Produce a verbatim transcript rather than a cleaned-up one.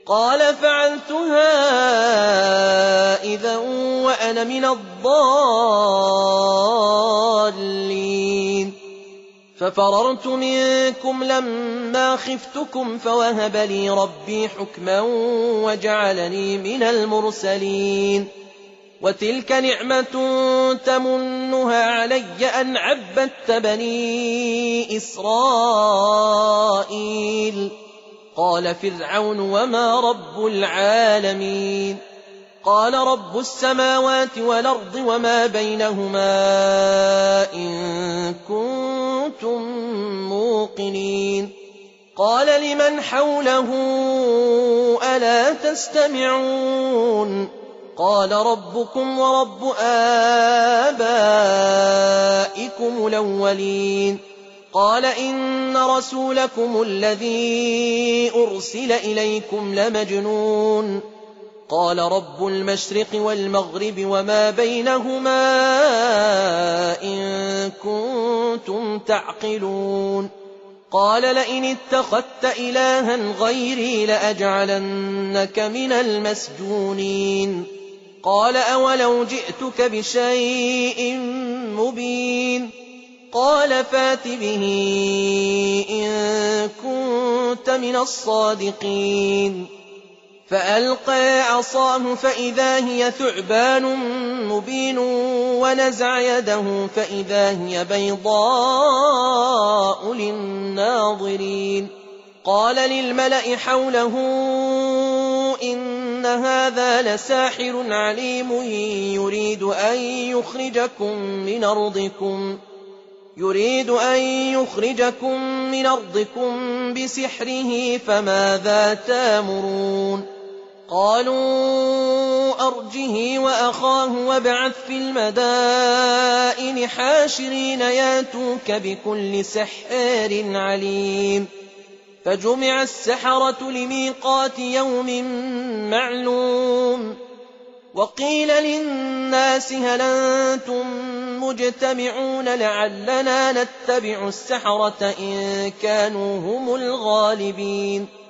قال فعلتها إذا وأنا من الضالين ففررت منكم لما خفتكم فوهب لي ربي حكما وجعلني من المرسلين وتلك نعمة تمنها علي أن عبدت بني إسرائيل قال فرعون وما رب العالمين قال رب السماوات والأرض وما بينهما إن كنتم موقنين قال لمن حوله ألا تستمعون قال ربكم ورب آبائكم الأولين قال إن رسولكم الذي أرسل إليكم لمجنون قال رب المشرق والمغرب وما بينهما إن كنتم تعقلون قال لئن اتخذت إلها غيري لأجعلنك من المسجونين قال أولو جئتك بشيء مبين قال فات به إن كنت من الصادقين فألقى عصاه فإذا هي ثعبان مبين ونزع يده فإذا هي بيضاء للناظرين قال للملأ حوله إن هذا لساحر عليم يريد أن يخرجكم من أرضكم يريد أن يخرجكم من أرضكم بسحره فماذا تامرون قالوا أرجه وأخاه وابعث في المدائن حاشرين ياتوك بكل سحار عليم فجمع السحرة لميقات يوم معلوم وقيل للناس هل أنتم مجتمعون لعلنا نتبع السحرة إن كانوا هم الغالبين